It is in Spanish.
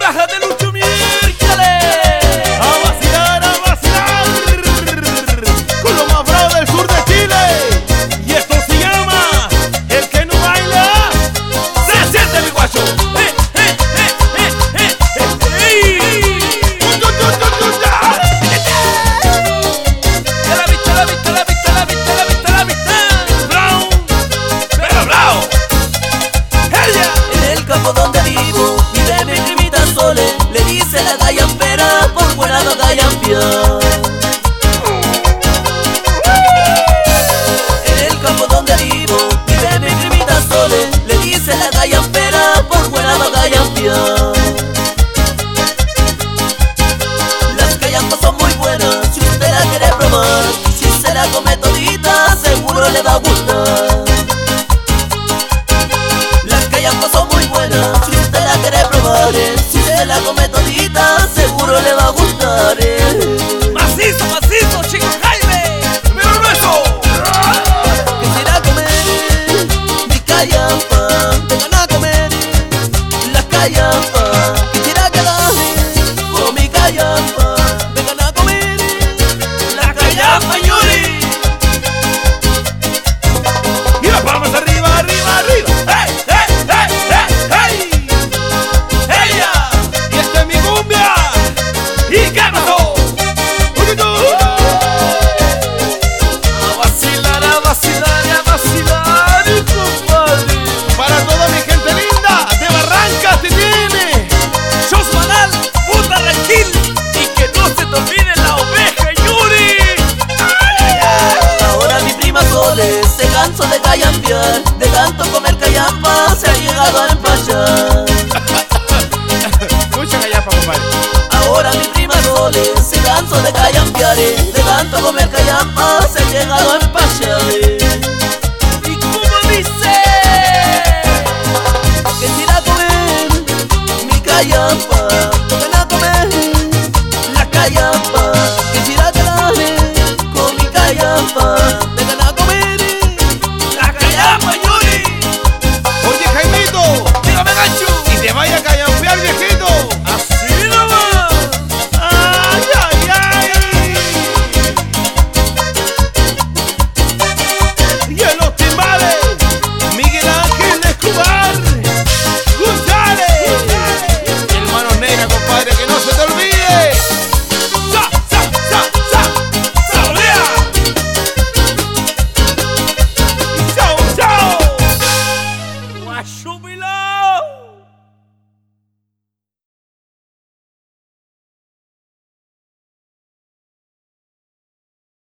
caja de Lucho Miércoles. A vacilar, con lo más bravo del sur de Chile. Y esto se llama El que no baila se siente, mi guacho. Donde vivo, vive mi primita Sole. Le dice la gallampera, por buena no gallampear. En el campo donde vivo, vive mi primita Sole. Le dice la gallampera, por buena no gallampear. Las gallampas son muy buenas, si usted la quiere probar. Si se la come todita, seguro le va a gustar. Las gallampas son muy buenas, si usted la quiere probar, si se la come todita, seguro le va a gustar. Macizo, macizo, chico Jaime. Pero grueso. Quisiera comer mi gallampa, vengan a comer las gallampas. Quisiera quedarme con mi gallampa, vengan a comer las gallampas, Yuri. Y las palmas arriba, arriba, arriba. ¡Hey, hey, hey, hey, hey! ¡Ella! Y esta es mi cumbia. ¿Y qué pasó? A vacilar, compadre. Para toda mi gente linda de Barrancas te tiene. Chosmanal, puta Ranquil. Y que no se te olvide la oveja, Yuri. Ahora mi prima Sole se cansó de gallampear, de tanto comer gallampa se ha llegado a empachar. Mucha gallampa, compadre. Ahora mi prima Sole se cansó de gallampear, de tanto comer gallampa se ha llegado a empachar. ¿Y cómo dice? Quisiera comer mi gallampa,